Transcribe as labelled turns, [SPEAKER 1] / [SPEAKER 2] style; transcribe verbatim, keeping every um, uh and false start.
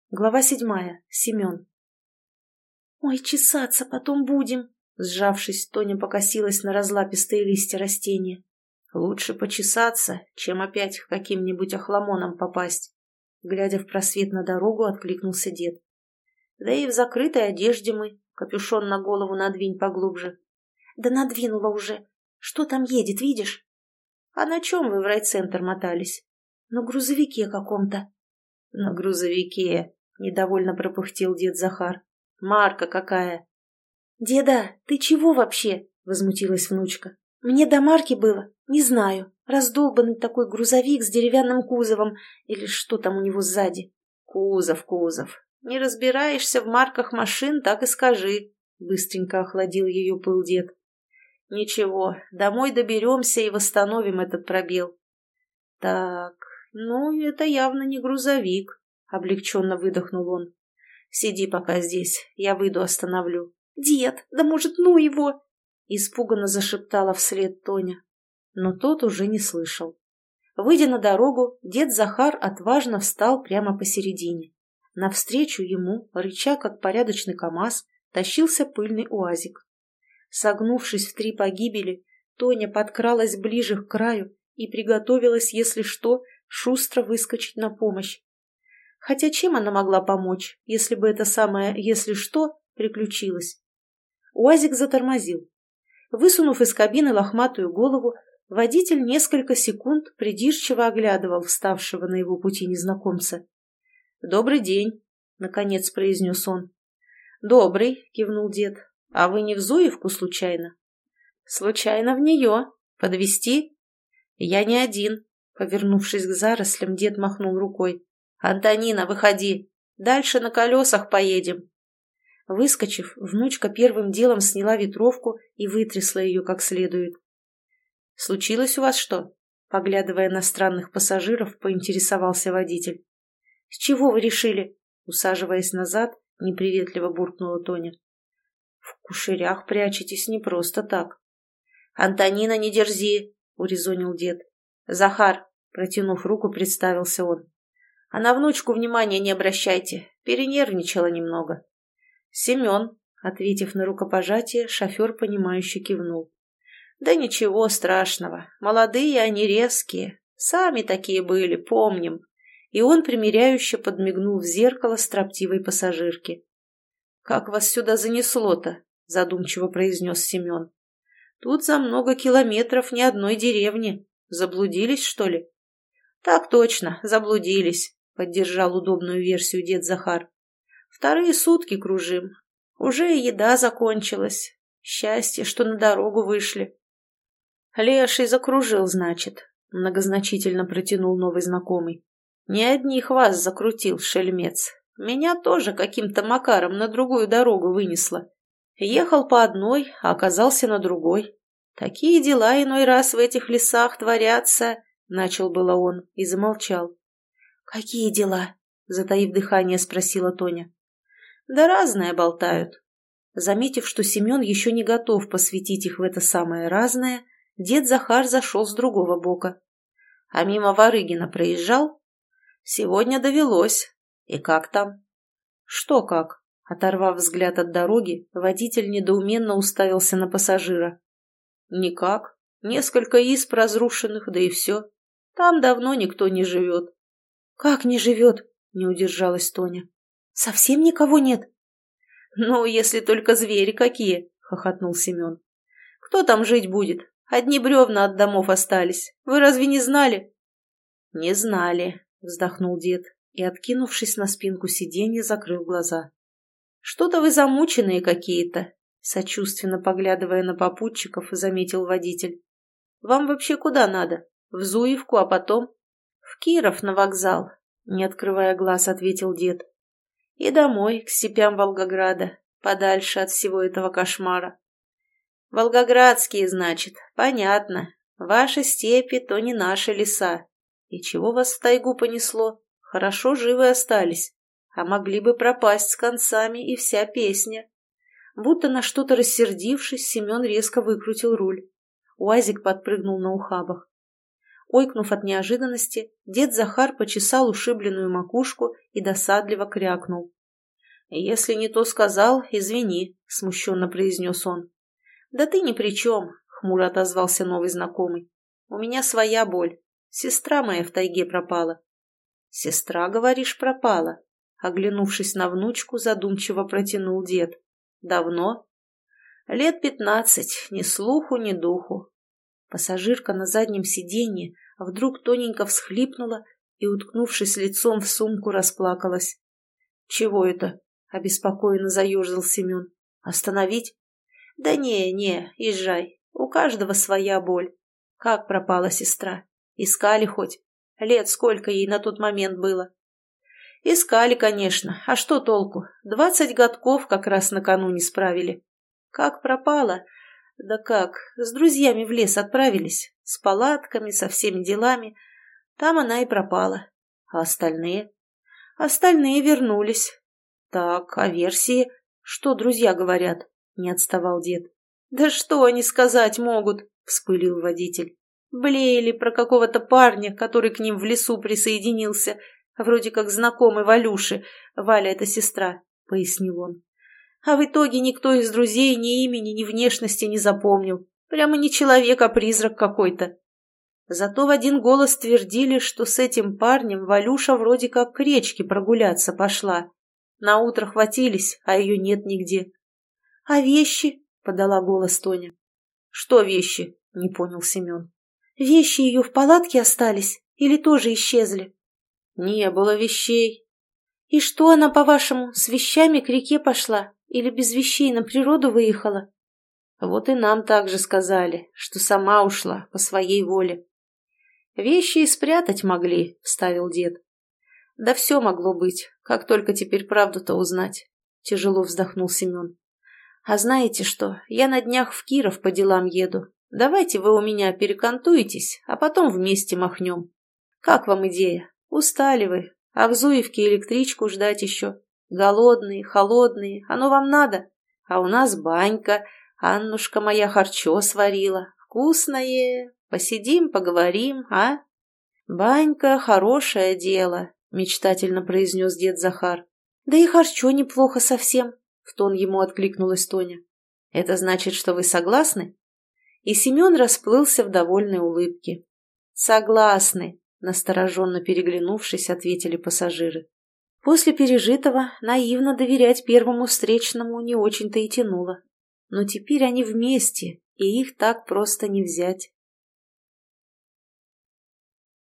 [SPEAKER 1] Глава седьмая. Семен. «Ой, чесаться потом будем!» Сжавшись, Тоня покосилась на разлапистые листья растения. «Лучше почесаться, чем опять к каким-нибудь охламонам попасть!» Глядя в просвет на дорогу, откликнулся дед. «Да и в закрытой одежде мы, капюшон на голову надвинь поглубже». «Да надвинула уже. Что там едет, видишь?» «А на чем вы в райцентр мотались?» «На грузовике каком-то». «На грузовике», — недовольно пропыхтел дед Захар. «Марка какая?» «Деда, ты чего вообще?» — возмутилась внучка. «Мне до марки было? Не знаю. Раздолбанный такой грузовик с деревянным кузовом. Или что там у него сзади?» «Кузов, кузов. Не разбираешься в марках машин, так и скажи», — быстренько охладил ее пыл дед. «Ничего, домой доберемся и восстановим этот пробел». «Так, ну, это явно не грузовик», — облегченно выдохнул он. «Сиди пока здесь, я выйду остановлю». «Дед, да может, ну его!» — испуганно зашептала вслед Тоня. Но тот уже не слышал. Выйдя на дорогу, дед Захар отважно встал прямо посередине. Навстречу ему, рыча как порядочный КамАЗ, тащился пыльный уазик. Согнувшись в три погибели, Тоня подкралась ближе к краю и приготовилась, если что, шустро выскочить на помощь. Хотя чем она могла помочь, если бы это самое «если что» приключилось? УАЗик затормозил. Высунув из кабины лохматую голову, водитель несколько секунд придирчиво оглядывал вставшего на его пути незнакомца. «Добрый день», — наконец произнес он. «Добрый», — кивнул дед. «А вы не в Зуевку случайно?» «Случайно в нее. Подвезти?» «Я не один», — повернувшись к зарослям, дед махнул рукой. «Антонина, выходи. Дальше на колесах поедем». Выскочив, внучка первым делом сняла ветровку и вытрясла ее как следует. «Случилось у вас что?» — поглядывая на странных пассажиров, поинтересовался водитель. «С чего вы решили?» — усаживаясь назад, неприветливо буркнула Тоня. «В кушерях прячетесь не просто так». «Антонина, не дерзи!» — урезонил дед. «Захар!» — протянув руку, представился он. «А на внучку внимания не обращайте, перенервничала немного». «Семен», — ответив на рукопожатие, шофер, понимающе кивнул. «Да ничего страшного, молодые они резкие, сами такие были, помним». И он примиряюще подмигнул в зеркало строптивой пассажирке. «Как вас сюда занесло-то?» — задумчиво произнес Семен. «Тут за много километров ни одной деревни. Заблудились, что ли?» «Так точно, заблудились», — поддержал удобную версию дед Захар. «Вторые сутки кружим. Уже и еда закончилась. Счастье, что на дорогу вышли». «Леший закружил, значит», — многозначительно протянул новый знакомый. «Не одних вас закрутил, шельмец. Меня тоже каким-то макаром на другую дорогу вынесло. Ехал по одной, а оказался на другой. Такие дела иной раз в этих лесах творятся», — начал было он и замолчал. «Какие дела?» — затаив дыхание, спросила Тоня. «Да разное болтают». Заметив, что Семен еще не готов посвятить их в это самое разное, дед Захар зашел с другого бока. «А мимо Варыгина проезжал?» «Сегодня довелось. И как там?» «Что как?» Оторвав взгляд от дороги, водитель недоуменно уставился на пассажира. «Никак. Несколько изб разрушенных, да и все. Там давно никто не живет». «Как не живет?» — не удержалась Тоня. «Совсем никого нет?» «Ну, если только звери какие», — хохотнул Семен. «Кто там жить будет? Одни бревна от домов остались. Вы разве не знали?» «Не знали», — вздохнул дед и, откинувшись на спинку сиденья, закрыл глаза. «Что-то вы замученные какие-то», — сочувственно поглядывая на попутчиков, заметил водитель. «Вам вообще куда надо? В Зуевку, а потом?» «В Киров на вокзал», — не открывая глаз, ответил дед. «И домой, к степям Волгограда, подальше от всего этого кошмара». «Волгоградские, значит, понятно. Ваши степи, то не наши леса. И чего вас в тайгу понесло? Хорошо живы остались, а могли бы пропасть с концами и вся песня». Будто на что-то рассердившись, Семен резко выкрутил руль. УАЗик подпрыгнул на ухабах. Ойкнув от неожиданности, дед Захар почесал ушибленную макушку и досадливо крякнул. «Если не то сказал, извини», — смущенно произнес он. «Да ты ни при чем», — хмуро отозвался новый знакомый. «У меня своя боль. Сестра моя в тайге пропала». «Сестра, говоришь, пропала?» Оглянувшись на внучку, задумчиво протянул дед. «Давно?» «Лет пятнадцать, ни слуху, ни духу». Пассажирка на заднем сиденье вдруг тоненько всхлипнула и, уткнувшись лицом в сумку, расплакалась. «Чего это?» — обеспокоенно заерзал Семен. «Остановить?» «Да не, не, езжай. У каждого своя боль. Как пропала сестра? Искали хоть? Лет сколько ей на тот момент было?» «Искали, конечно. А что толку? Двадцать годков как раз накануне справили. Как пропала? Да как, с друзьями в лес отправились. С палатками, со всеми делами. Там она и пропала. А остальные? Остальные вернулись. Так, а версии? Что друзья говорят?» Не отставал дед. «Да что они сказать могут?» Вспылил водитель. «Блеяли про какого-то парня, который к ним в лесу присоединился. Вроде как знакомый Валюши. Валя — это сестра», — пояснил он. «А в итоге никто из друзей ни имени, ни внешности не запомнил. Прямо не человек, а призрак какой-то. Зато в один голос твердили, что с этим парнем Валюша вроде как к речке прогуляться пошла. Наутро хватились, а ее нет нигде». «А вещи?» — подала голос Тоня. «Что вещи?» — не понял Семен. «Вещи ее в палатке остались или тоже исчезли?» «Не было вещей». «И что она, по-вашему, с вещами к реке пошла или без вещей на природу выехала?» «Вот и нам так же сказали, что сама ушла по своей воле». «Вещи и спрятать могли», — вставил дед. «Да все могло быть, как только теперь правду-то узнать», — тяжело вздохнул Семен. «А знаете что, я на днях в Киров по делам еду. Давайте вы у меня перекантуетесь, а потом вместе махнем. Как вам идея? Устали вы, а в Зуевке электричку ждать еще. Голодные, холодные, оно вам надо? А у нас банька, Аннушка моя харчо сварила. Вкусное. Посидим, поговорим, а?» «Банька — хорошее дело», — мечтательно произнес дед Захар. «Да и харчо неплохо совсем», — в тон ему откликнулась Тоня. «Это значит, что вы согласны?» И Семен расплылся в довольной улыбке. «Согласны», — настороженно переглянувшись, ответили пассажиры. После пережитого наивно доверять первому встречному не очень-то и тянуло. Но теперь они вместе, и их так просто не взять.